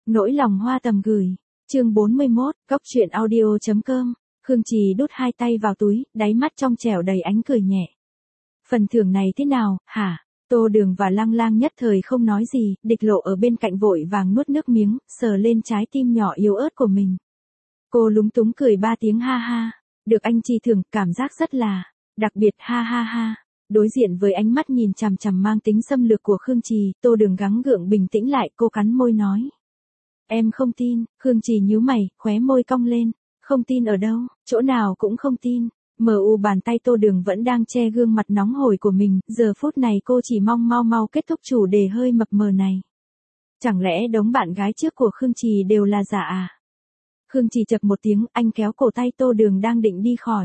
Nỗi lòng hoa tầm gửi. Chương 41, Góc truyện audio.com. Khương Trì đút hai tay vào túi, đáy mắt trong trẻo đầy ánh cười nhẹ. Phần thưởng này thế nào, hả? Tô Đường và Lăng Lang nhất thời không nói gì, Địch Lộ ở bên cạnh vội vàng nuốt nước miếng, sờ lên trái tim nhỏ yếu ớt của mình. Cô lúng túng cười ba tiếng ha ha. Được anh chi thưởng, cảm giác rất là đặc biệt ha ha ha. Đối diện với ánh mắt nhìn chằm chằm mang tính xâm lược của Khương Trì, Tô Đường gắng gượng bình tĩnh lại, cô cắn môi nói. Em không tin. Khương Trì nhíu mày, khóe môi cong lên. Không tin ở đâu, chỗ nào cũng không tin. Bàn tay Tô Đường vẫn đang che gương mặt nóng hổi của mình, giờ phút này cô chỉ mong mau kết thúc chủ đề hơi mập mờ này. Chẳng lẽ đống bạn gái trước của Khương Trì đều là giả à? Khương Trì chậc một tiếng, anh kéo cổ tay Tô Đường đang định đi khỏi.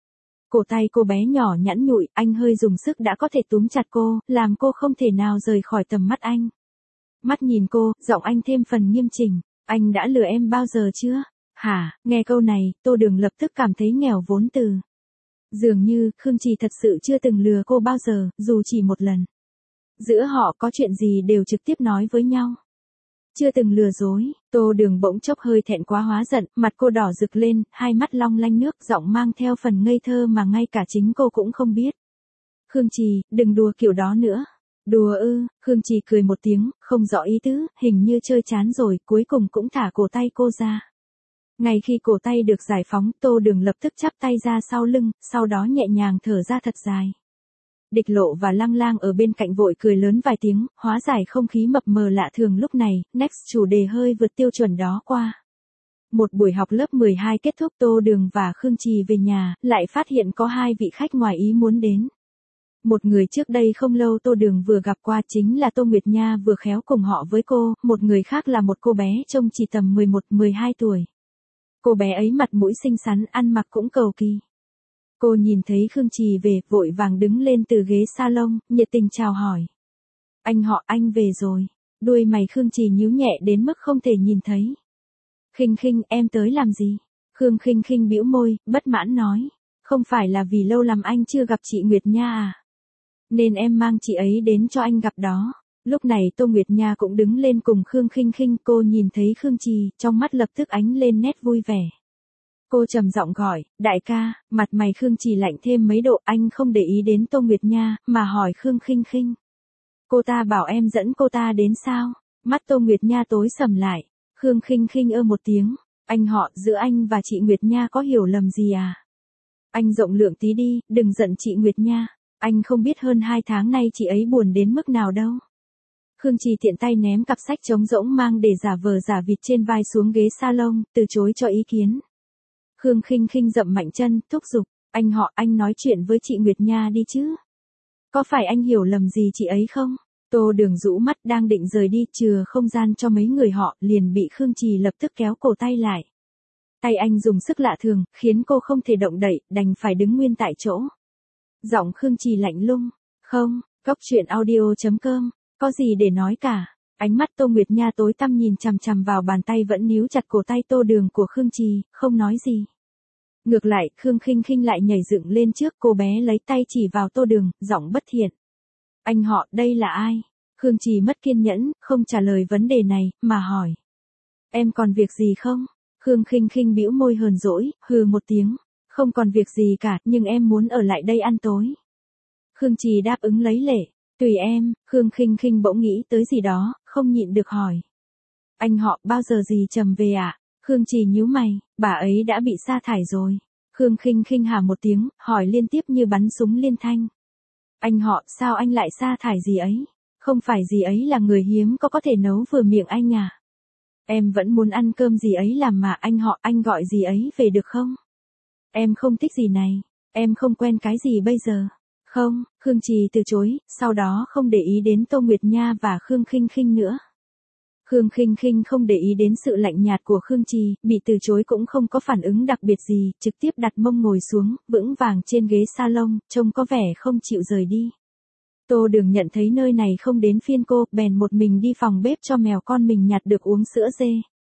Cổ tay cô bé nhỏ nhẵn nhụi, anh hơi dùng sức đã có thể túm chặt cô, làm cô không thể nào rời khỏi tầm mắt anh. Mắt nhìn cô, giọng anh thêm phần nghiêm chỉnh. Anh đã lừa em bao giờ chưa? Hả? Nghe câu này, Tô Đường lập tức cảm thấy nghèo vốn từ. Dường như, Khương Trì thật sự chưa từng lừa cô bao giờ, dù chỉ một lần. Giữa họ có chuyện gì đều trực tiếp nói với nhau. Chưa từng lừa dối. Tô Đường bỗng chốc hơi thẹn quá hóa giận, mặt cô đỏ rực lên, hai mắt long lanh nước, giọng mang theo phần ngây thơ mà ngay cả chính cô cũng không biết. Khương Trì, đừng đùa kiểu đó nữa. Đùa ư? Khương Trì cười một tiếng, không rõ ý tứ, hình như chơi chán rồi, cuối cùng cũng thả cổ tay cô ra. Ngay khi cổ tay được giải phóng, Tô Đường lập tức chắp tay ra sau lưng, sau đó nhẹ nhàng thở ra thật dài. Địch Lộ và Lăng Lang ở bên cạnh vội cười lớn vài tiếng, hóa giải không khí mập mờ lạ thường lúc này, next chủ đề hơi vượt tiêu chuẩn đó qua. Một buổi học lớp 12 kết thúc, Tô Đường và Khương Trì về nhà, lại phát hiện có hai vị khách ngoài ý muốn đến. Một người trước đây không lâu Tô Đường vừa gặp qua chính là Tô Nguyệt Nha vừa khéo cùng họ với cô, một người khác là một cô bé trông chỉ tầm 11-12 tuổi. Cô bé ấy mặt mũi xinh xắn, ăn mặc cũng cầu kỳ. Cô nhìn thấy Khương Trì về, vội vàng đứng lên từ ghế salon, nhiệt tình chào hỏi. Anh họ, anh về rồi. Đuôi mày Khương Trì nhíu nhẹ đến mức không thể nhìn thấy. Khinh Khinh, em tới làm gì? Khương Khinh bĩu môi, bất mãn nói. Không phải là vì lâu lắm anh chưa gặp chị Nguyệt Nha à? Nên em mang chị ấy đến cho anh gặp đó. Lúc này Tô Nguyệt Nha cũng đứng lên cùng Khương Khinh, cô nhìn thấy Khương Trì, trong mắt lập tức ánh lên nét vui vẻ. Cô trầm giọng gọi, đại ca, mặt mày Khương Trì lạnh thêm mấy độ, anh không để ý đến Tô Nguyệt Nha, mà hỏi Khương Khinh. Cô ta bảo em dẫn cô ta đến sao? Mắt Tô Nguyệt Nha tối sầm lại. Khương Khinh ơ một tiếng, anh họ, giữa anh và chị Nguyệt Nha có hiểu lầm gì à? Anh rộng lượng tí đi, đừng giận chị Nguyệt Nha. Anh không biết hơn 2 tháng nay chị ấy buồn đến mức nào đâu. Khương Trì tiện tay ném cặp sách trống rỗng mang để giả vờ giả vịt trên vai xuống ghế salon, từ chối cho ý kiến. Khương Khinh dậm mạnh chân, thúc giục, anh họ, anh nói chuyện với chị Nguyệt Nha đi chứ. Có phải anh hiểu lầm gì chị ấy không? Tô Đường rũ mắt đang định rời đi, chừa không gian cho mấy người họ, liền bị Khương Trì lập tức kéo cổ tay lại. Tay anh dùng sức lạ thường, khiến cô không thể động đậy, đành phải đứng nguyên tại chỗ. Giọng Khương Trì lạnh lùng, không, Góc truyện audio.com, có gì để nói cả. Ánh mắt Tô Nguyệt Nha tối tăm nhìn chằm chằm vào bàn tay vẫn níu chặt cổ tay Tô Đường của Khương Trì, không nói gì. Ngược lại, Khương Khinh lại nhảy dựng lên trước, cô bé lấy tay chỉ vào Tô Đường, giọng bất thiện. Anh họ, đây là ai? Khương Trì mất kiên nhẫn, không trả lời vấn đề này, mà hỏi. Em còn việc gì không? Khương Khinh bĩu môi hờn dỗi, hừ một tiếng. Không còn việc gì cả, nhưng em muốn ở lại đây ăn tối. Khương Trì đáp ứng lấy lệ. Tùy em. Khương Khinh bỗng nghĩ tới gì đó, không nhịn được hỏi. Anh họ, bao giờ gì Trầm về ạ? Khương Trì nhíu mày, bà ấy đã bị sa thải rồi. Khương Khinh hả một tiếng, hỏi liên tiếp như bắn súng liên thanh. Anh họ, sao anh lại sa thải gì ấy? Không phải gì ấy là người hiếm có thể nấu vừa miệng anh à? Em vẫn muốn ăn cơm gì ấy làm mà, anh họ, anh gọi gì ấy về được không? Em không thích gì này, em không quen cái gì bây giờ. Không, Khương Trì từ chối, sau đó không để ý đến Tô Nguyệt Nha và Khương Khinh nữa. Khương Khinh không để ý đến sự lạnh nhạt của Khương Trì, bị từ chối cũng không có phản ứng đặc biệt gì, trực tiếp đặt mông ngồi xuống, vững vàng trên ghế salon, trông có vẻ không chịu rời đi. Tô Đường nhận thấy nơi này không đến phiên cô, bèn một mình đi phòng bếp cho mèo con mình nhặt được uống sữa dê.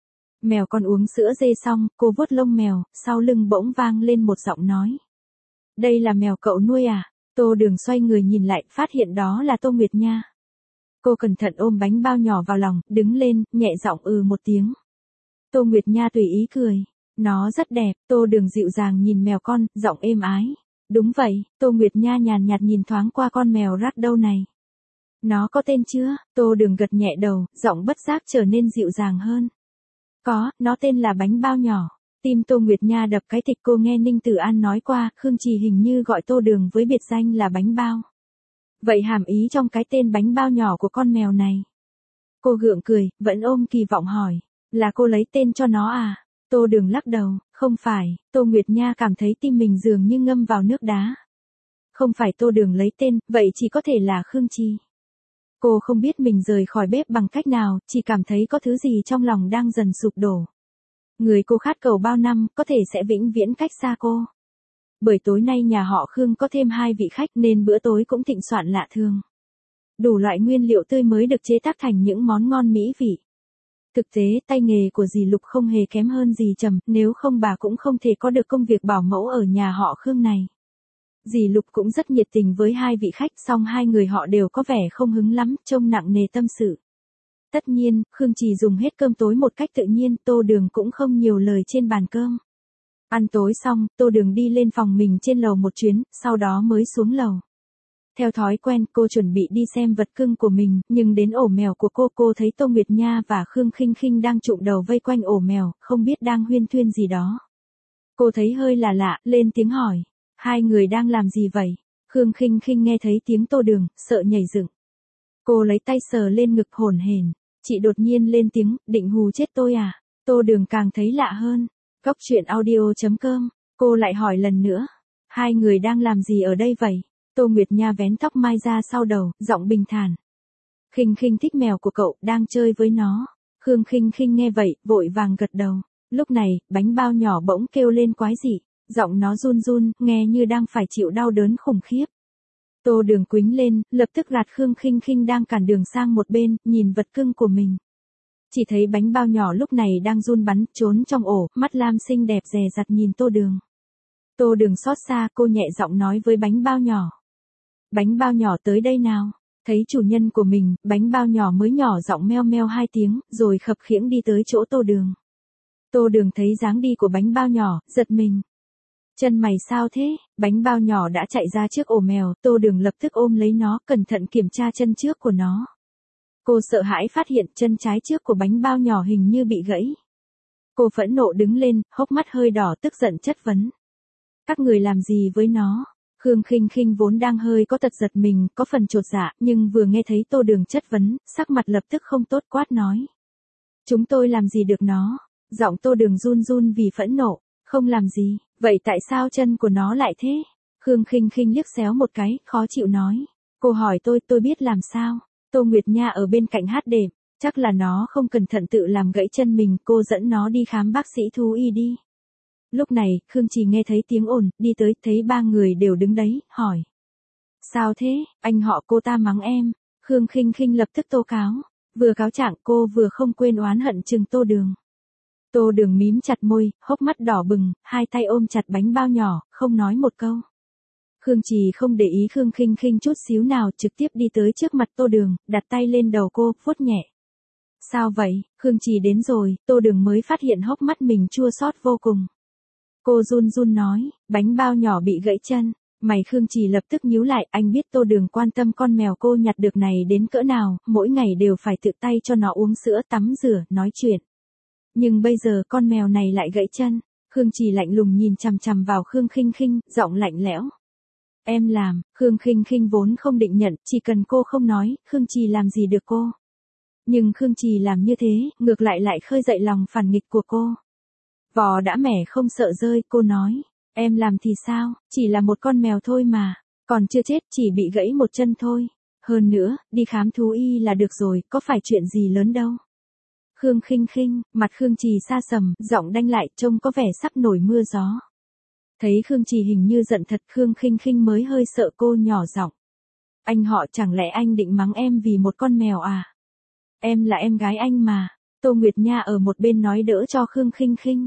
Mèo con uống sữa dê xong, cô vuốt lông mèo, sau lưng bỗng vang lên một giọng nói. Đây là mèo cậu nuôi à? Tô Đường xoay người nhìn lại, phát hiện đó là Tô Nguyệt Nha. Cô cẩn thận ôm bánh bao nhỏ vào lòng, đứng lên, nhẹ giọng một tiếng. Tô Nguyệt Nha tùy ý cười. Nó rất đẹp, Tô Đường dịu dàng nhìn mèo con, giọng êm ái. Đúng vậy, Tô Nguyệt Nha nhàn nhạt nhìn thoáng qua con mèo Ragdoll này. Nó có tên chưa? Tô Đường gật nhẹ đầu, giọng bất giác trở nên dịu dàng hơn. Có, nó tên là bánh bao nhỏ. Tim Tô Nguyệt Nha đập cái thịch, cô nghe Ninh Tử An nói qua, Khương Trì hình như gọi Tô Đường với biệt danh là bánh bao. Vậy hàm ý trong cái tên bánh bao nhỏ của con mèo này. Cô gượng cười, vẫn ôm kỳ vọng hỏi. Là cô lấy tên cho nó à? Tô Đường lắc đầu, không phải. Tô Nguyệt Nha cảm thấy tim mình dường như ngâm vào nước đá. Không phải Tô Đường lấy tên, vậy chỉ có thể là Khương Trì. Cô không biết mình rời khỏi bếp bằng cách nào, chỉ cảm thấy có thứ gì trong lòng đang dần sụp đổ. Người cô khát cầu bao năm, có thể sẽ vĩnh viễn cách xa cô. Bởi tối nay nhà họ Khương có thêm 2 vị khách nên bữa tối cũng thịnh soạn lạ thường. Đủ loại nguyên liệu tươi mới được chế tác thành những món ngon mỹ vị. Thực tế, tay nghề của dì Lục không hề kém hơn dì Trầm, nếu không bà cũng không thể có được công việc bảo mẫu ở nhà họ Khương này. Dì Lục cũng rất nhiệt tình với 2 vị khách, song 2 người họ đều có vẻ không hứng lắm, trông nặng nề tâm sự. Tất nhiên, Khương Trì dùng hết cơm tối một cách tự nhiên, Tô Đường cũng không nhiều lời trên bàn cơm. Ăn tối xong, Tô Đường đi lên phòng mình trên lầu một chuyến, sau đó mới xuống lầu. Theo thói quen, cô chuẩn bị đi xem vật cưng của mình, nhưng đến ổ mèo của cô thấy Tô Nguyệt Nha và Khương Khinh Khinh đang chụm đầu vây quanh ổ mèo, không biết đang huyên thuyên gì đó. Cô thấy hơi là lạ, lên tiếng hỏi. 2 người đang làm gì vậy? Khương Khinh Khinh nghe thấy tiếng Tô Đường, sợ nhảy dựng. Cô lấy tay sờ lên ngực hổn hển. Chị đột nhiên lên tiếng, định hù chết tôi à? Tô Đường càng thấy lạ hơn. Góc truyện audio.com, cô lại hỏi lần nữa. 2 người đang làm gì ở đây vậy? Tô Nguyệt Nha vén tóc mai ra sau đầu, giọng bình thản. Khinh Khinh thích mèo của cậu, đang chơi với nó. Khương Khinh Khinh nghe vậy, vội vàng gật đầu. Lúc này, bánh bao nhỏ bỗng kêu lên quái dị. Giọng nó run run, nghe như đang phải chịu đau đớn khủng khiếp. Tô Đường quĩnh lên, lập tức gạt Khương Khinh Khinh đang cản đường sang một bên, nhìn vật cưng của mình. Chỉ thấy bánh bao nhỏ lúc này đang run bắn, trốn trong ổ, mắt lam xinh đẹp dè dặt nhìn Tô Đường. Tô Đường xót xa, cô nhẹ giọng nói với bánh bao nhỏ. Bánh bao nhỏ tới đây nào. Thấy chủ nhân của mình, bánh bao nhỏ mới nhỏ giọng meo meo 2 tiếng, rồi khập khiễng đi tới chỗ Tô Đường. Tô Đường thấy dáng đi của bánh bao nhỏ, giật mình. Chân mày sao thế? Bánh bao nhỏ đã chạy ra trước ổ mèo, Tô Đường lập tức ôm lấy nó, cẩn thận kiểm tra chân trước của nó. Cô sợ hãi phát hiện chân trái trước của bánh bao nhỏ hình như bị gãy. Cô phẫn nộ đứng lên, hốc mắt hơi đỏ tức giận chất vấn. Các người làm gì với nó? Khương Khinh Khinh vốn đang hơi có tật giật mình, có phần chột dạ, nhưng vừa nghe thấy Tô Đường chất vấn, sắc mặt lập tức không tốt quát nói. Chúng tôi làm gì được nó? Giọng Tô Đường run run vì phẫn nộ. Không làm gì, vậy tại sao chân của nó lại thế? Khương Khinh Khinh liếc xéo một cái, khó chịu nói. Cô hỏi tôi biết làm sao? Tô Nguyệt Nha ở bên cạnh hát đệm, chắc là nó không cẩn thận tự làm gãy chân mình, cô dẫn nó đi khám bác sĩ thú y đi. Lúc này, Khương Trì nghe thấy tiếng ồn, đi tới, thấy 3 người đều đứng đấy, hỏi. Sao thế, anh họ cô ta mắng em. Khương Khinh Khinh lập tức tố cáo. Vừa cáo trạng cô vừa không quên oán hận chừng Tô Đường. Tô Đường mím chặt môi, hốc mắt đỏ bừng, 2 tay ôm chặt bánh bao nhỏ, không nói một câu. Khương Trì không để ý Khương Khinh Khinh chút xíu nào, trực tiếp đi tới trước mặt Tô Đường, đặt tay lên đầu cô, vuốt nhẹ. Sao vậy? Khương Trì đến rồi, Tô Đường mới phát hiện hốc mắt mình chua xót vô cùng. Cô run run nói, bánh bao nhỏ bị gãy chân. Mày Khương Trì lập tức nhíu lại, anh biết Tô Đường quan tâm con mèo cô nhặt được này đến cỡ nào, mỗi ngày đều phải tự tay cho nó uống sữa, tắm rửa, nói chuyện. Nhưng bây giờ con mèo này lại gãy chân. Khương Trì lạnh lùng nhìn chằm chằm vào Khương Khinh Khinh, giọng lạnh lẽo. Em làm. Khương Khinh Khinh vốn không định nhận, chỉ cần cô không nói, Khương Trì làm gì được cô. Nhưng Khương Trì làm như thế, ngược lại khơi dậy lòng phản nghịch của cô. Vò đã mẻ không sợ rơi, cô nói. Em làm thì sao, chỉ là một con mèo thôi mà. Còn chưa chết, chỉ bị gãy một chân thôi. Hơn nữa, đi khám thú y là được rồi, có phải chuyện gì lớn đâu. Khương Khinh Khinh, mặt Khương Trì sa sầm, giọng đanh lại, trông có vẻ sắp nổi mưa gió. Thấy Khương Trì hình như giận thật, Khương Khinh Khinh mới hơi sợ, cô nhỏ giọng. Anh họ chẳng lẽ anh định mắng em vì một con mèo à? Em là em gái anh mà. Tô Nguyệt Nha ở một bên nói đỡ cho Khương Khinh Khinh.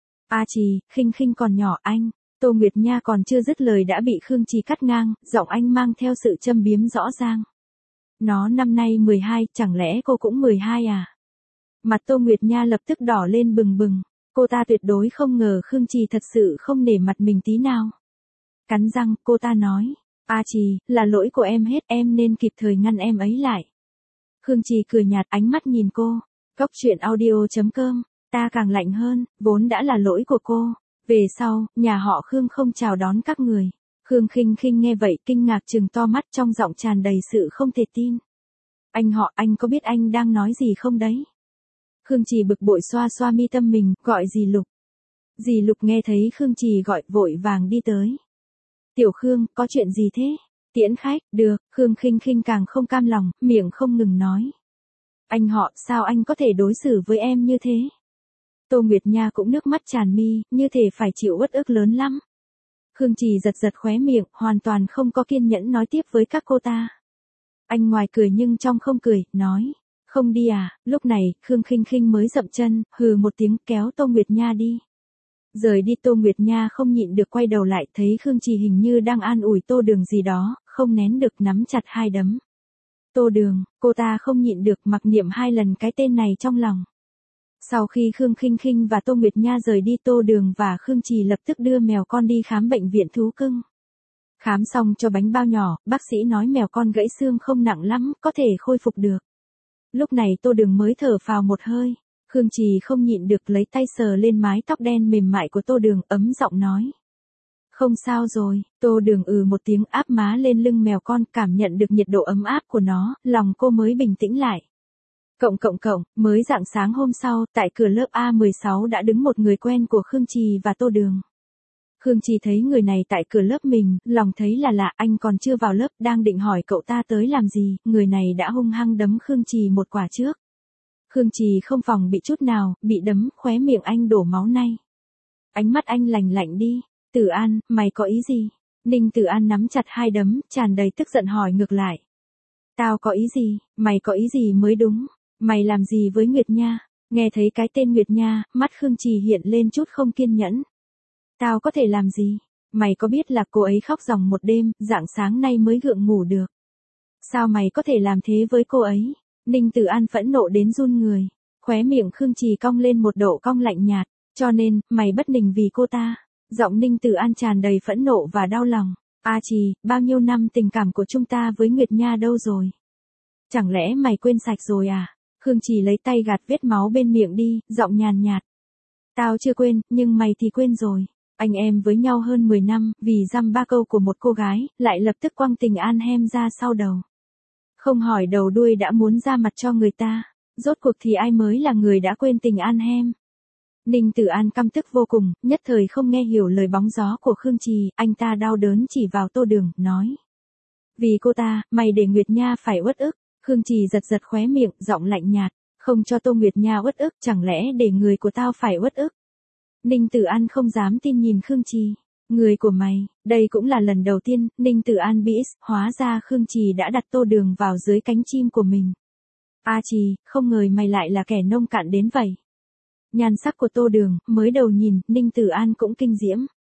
A Trì, Khinh Khinh còn nhỏ anh. Tô Nguyệt Nha còn chưa dứt lời đã bị Khương Trì cắt ngang, giọng anh mang theo sự châm biếm rõ ràng. Nó năm nay 12, chẳng lẽ cô cũng 12 à? Mặt Tô Nguyệt Nha lập tức đỏ lên bừng bừng. Cô ta tuyệt đối không ngờ Khương Trì thật sự không nể mặt mình tí nào. Cắn răng, cô ta nói. A Trì, là lỗi của em hết, em nên kịp thời ngăn em ấy lại. Khương Trì cười nhạt, ánh mắt nhìn cô. Cốc truyện audio.com, ta càng lạnh hơn, vốn đã là lỗi của cô. Về sau, nhà họ Khương không chào đón các người. Khương Khinh Khinh nghe vậy kinh ngạc trừng to mắt, trong giọng tràn đầy sự không thể tin. Anh họ, anh có biết anh đang nói gì không đấy? Khương Trì bực bội xoa xoa mi tâm mình, gọi dì Lục. Dì Lục nghe thấy Khương Trì gọi vội vàng đi tới. Tiểu Khương, có chuyện gì thế? Tiễn khách, được, Khương Khinh Khinh càng không cam lòng, miệng không ngừng nói. Anh họ, sao anh có thể đối xử với em như thế? Tô Nguyệt Nha cũng nước mắt tràn mi, như thể phải chịu uất ức lớn lắm. Khương Trì giật giật khóe miệng, hoàn toàn không có kiên nhẫn nói tiếp với các cô ta. Anh ngoài cười nhưng trong không cười, nói. Không đi à? Lúc này, Khương Khinh Khinh mới dậm chân, hừ một tiếng kéo Tô Nguyệt Nha đi. Rời đi Tô Nguyệt Nha không nhịn được quay đầu lại, thấy Khương Trì hình như đang an ủi Tô Đường gì đó, không nén được nắm chặt hai đấm. Tô Đường, cô ta không nhịn được mặc niệm hai lần cái tên này trong lòng. Sau khi Khương Khinh Khinh và Tô Nguyệt Nha rời đi, Tô Đường và Khương Trì lập tức đưa mèo con đi khám bệnh viện thú cưng. Khám xong cho bánh bao nhỏ, bác sĩ nói mèo con gãy xương không nặng lắm, có thể khôi phục được. Lúc này Tô Đường mới thở phào một hơi. Khương Trì không nhịn được lấy tay sờ lên mái tóc đen mềm mại của Tô Đường, ấm giọng nói. Không sao rồi, Tô Đường một tiếng áp má lên lưng mèo con, cảm nhận được nhiệt độ ấm áp của nó, lòng cô mới bình tĩnh lại. Mới rạng sáng hôm sau, tại cửa lớp A16 đã đứng một người quen của Khương Trì và Tô Đường. Khương Trì thấy người này tại cửa lớp mình, lòng thấy là lạ, anh còn chưa vào lớp, đang định hỏi cậu ta tới làm gì, người này đã hung hăng đấm Khương Trì một quả trước. Khương Trì không phòng bị chút nào, bị đấm, khóe miệng anh đổ máu nay. Ánh mắt anh lạnh lạnh đi. Tử An, mày có ý gì? Ninh Tử An nắm chặt hai đấm, tràn đầy tức giận hỏi ngược lại. Tao có ý gì? Mày có ý gì mới đúng? Mày làm gì với Nguyệt Nha? Nghe thấy cái tên Nguyệt Nha, mắt Khương Trì hiện lên chút không kiên nhẫn. Tao có thể làm gì? Mày có biết là cô ấy khóc ròng một đêm, rạng sáng nay mới gượng ngủ được. Sao mày có thể làm thế với cô ấy? Ninh Tử An phẫn nộ đến run người. Khóe miệng Khương Trì cong lên một độ cong lạnh nhạt. Cho nên, mày bất bình vì cô ta. Giọng Ninh Tử An tràn đầy phẫn nộ và đau lòng. A Trì, bao nhiêu năm tình cảm của chúng ta với Nguyệt Nha đâu rồi? Chẳng lẽ mày quên sạch rồi à? Khương Trì lấy tay gạt vết máu bên miệng đi, giọng nhàn nhạt. Tao chưa quên, nhưng mày thì quên rồi. Anh em với nhau hơn 10 năm, vì dăm ba câu của một cô gái, lại lập tức quăng tình An Hem ra sau đầu. Không hỏi đầu đuôi đã muốn ra mặt cho người ta. Rốt cuộc thì ai mới là người đã quên tình An Hem? Ninh Tử An căm tức vô cùng, nhất thời không nghe hiểu lời bóng gió của Khương Trì, anh ta đau đớn chỉ vào Tô Đường, nói. Vì cô ta, mày để Nguyệt Nha phải uất ức. Khương Trì giật giật khóe miệng, giọng lạnh nhạt, không cho Tô Nguyệt Nha uất ức, chẳng lẽ để người của tao phải uất ức? Ninh Tử An không dám tin nhìn Khương Trì. Người của mày, đây cũng là lần đầu tiên, Ninh Tử An biết, hóa ra Khương Trì đã đặt Tô Đường vào dưới cánh chim của mình. A Trì, không ngờ mày lại là kẻ nông cạn đến vậy. Nhan sắc của Tô Đường, mới đầu nhìn, Ninh Tử An cũng kinh diễm.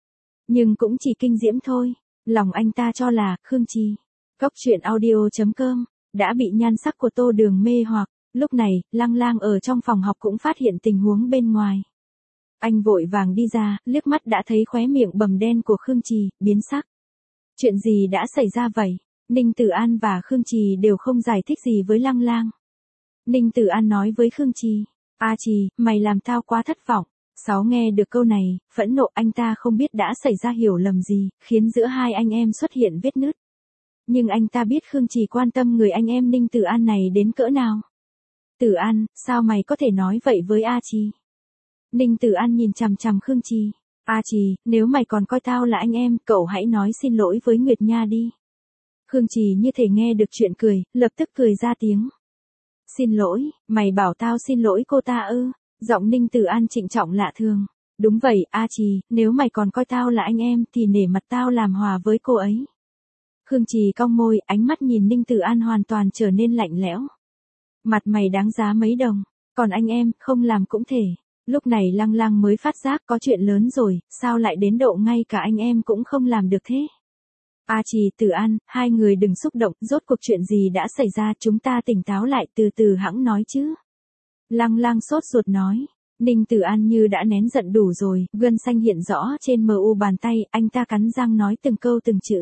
Nhưng cũng chỉ kinh diễm thôi, lòng anh ta cho là, Khương Trì. Cốc truyện audio.com, đã bị nhan sắc của Tô Đường mê hoặc. Lúc này, Lăng Lang ở trong phòng học cũng phát hiện tình huống bên ngoài. Anh vội vàng đi ra, liếc mắt đã thấy khóe miệng bầm đen của Khương Trì, biến sắc. Chuyện gì đã xảy ra vậy? Ninh Tử An và Khương Trì đều không giải thích gì với Lăng Lang. Ninh Tử An nói với Khương Trì, A Trì, mày làm tao quá thất vọng. Sáu nghe được câu này, phẫn nộ, anh ta không biết đã xảy ra hiểu lầm gì, khiến giữa hai anh em xuất hiện vết nứt. Nhưng anh ta biết Khương Trì quan tâm người anh em Ninh Tử An này đến cỡ nào. Tử An, sao mày có thể nói vậy với A Trì? Ninh Tử An nhìn chằm chằm Khương Trì. A Trì, nếu mày còn coi tao là anh em, cậu hãy nói xin lỗi với Nguyệt Nha đi. Khương Trì như thể nghe được chuyện cười, lập tức cười ra tiếng. Xin lỗi, mày bảo tao xin lỗi cô ta ư? Giọng Ninh Tử An trịnh trọng lạ thường. Đúng vậy, A Trì, nếu mày còn coi tao là anh em thì nể mặt tao làm hòa với cô ấy. Khương Trì cong môi, ánh mắt nhìn Ninh Tử An hoàn toàn trở nên lạnh lẽo. Mặt mày đáng giá mấy đồng, còn anh em, không làm cũng thể. Lúc này Lăng Lang mới phát giác có chuyện lớn rồi, sao lại đến độ ngay cả anh em cũng không làm được thế? A Trì, Tử An, hai người đừng xúc động, rốt cuộc chuyện gì đã xảy ra, chúng ta tỉnh táo lại từ từ hẵng nói chứ. Lăng Lang sốt ruột nói. Ninh Tử An như đã nén giận đủ rồi, gân xanh hiện rõ trên mu bàn tay, anh ta cắn răng nói từng câu từng chữ.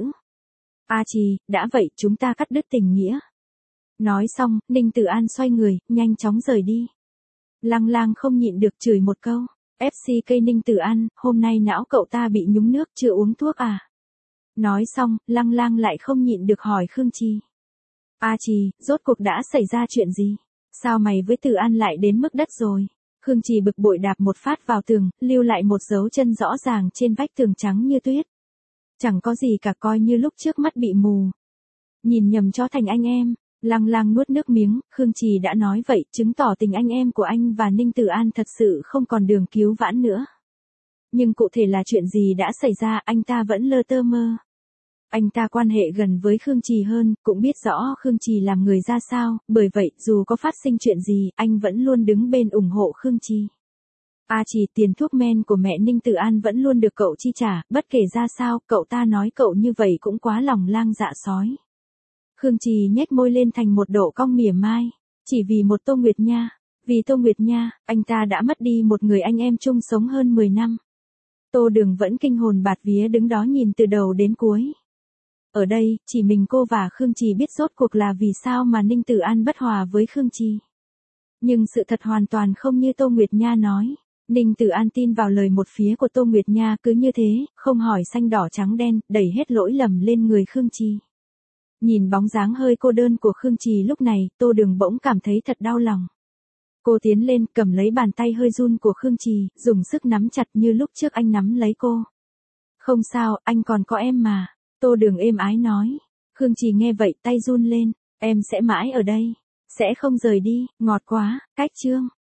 A Trì, đã vậy chúng ta cắt đứt tình nghĩa. Nói xong, Ninh Tử An xoay người, nhanh chóng rời đi. Lăng Lang không nhịn được chửi một câu. FCK Ninh Tử An, hôm nay não cậu ta bị nhúng nước chưa uống thuốc à? Nói xong, Lăng Lang lại không nhịn được hỏi Khương Trì. A Trì, rốt cuộc đã xảy ra chuyện gì? Sao mày với Tử An lại đến mức đất rồi? Khương Trì bực bội đạp một phát vào tường, lưu lại một dấu chân rõ ràng trên vách tường trắng như tuyết. Chẳng có gì cả, coi như lúc trước mắt bị mù. Nhìn nhầm cho thành anh em. Lăng Lang nuốt nước miếng, Khương Trì đã nói vậy, chứng tỏ tình anh em của anh và Ninh Tử An thật sự không còn đường cứu vãn nữa. Nhưng cụ thể là chuyện gì đã xảy ra, anh ta vẫn lơ tơ mơ. Anh ta quan hệ gần với Khương Trì hơn, cũng biết rõ Khương Trì làm người ra sao, bởi vậy, dù có phát sinh chuyện gì, anh vẫn luôn đứng bên ủng hộ Khương Trì. A Trì, tiền thuốc men của mẹ Ninh Tử An vẫn luôn được cậu chi trả, bất kể ra sao, cậu ta nói cậu như vậy cũng quá lòng lang dạ sói. Khương Trì nhếch môi lên thành một độ cong mỉa mai, chỉ vì một Tô Nguyệt Nha. Vì Tô Nguyệt Nha, anh ta đã mất đi một người anh em chung sống hơn 10 năm. Tô Đường vẫn kinh hồn bạt vía đứng đó nhìn từ đầu đến cuối. Ở đây, chỉ mình cô và Khương Trì biết rốt cuộc là vì sao mà Ninh Tử An bất hòa với Khương Trì. Nhưng sự thật hoàn toàn không như Tô Nguyệt Nha nói. Ninh Tử An tin vào lời một phía của Tô Nguyệt Nha, cứ như thế, không hỏi xanh đỏ trắng đen, đẩy hết lỗi lầm lên người Khương Trì. Nhìn bóng dáng hơi cô đơn của Khương Trì lúc này, Tô Đường bỗng cảm thấy thật đau lòng. Cô tiến lên, cầm lấy bàn tay hơi run của Khương Trì, dùng sức nắm chặt như lúc trước anh nắm lấy cô. Không sao, anh còn có em mà. Tô Đường êm ái nói. Khương Trì nghe vậy tay run lên. Em sẽ mãi ở đây. Sẽ không rời đi, ngọt quá, cách chương.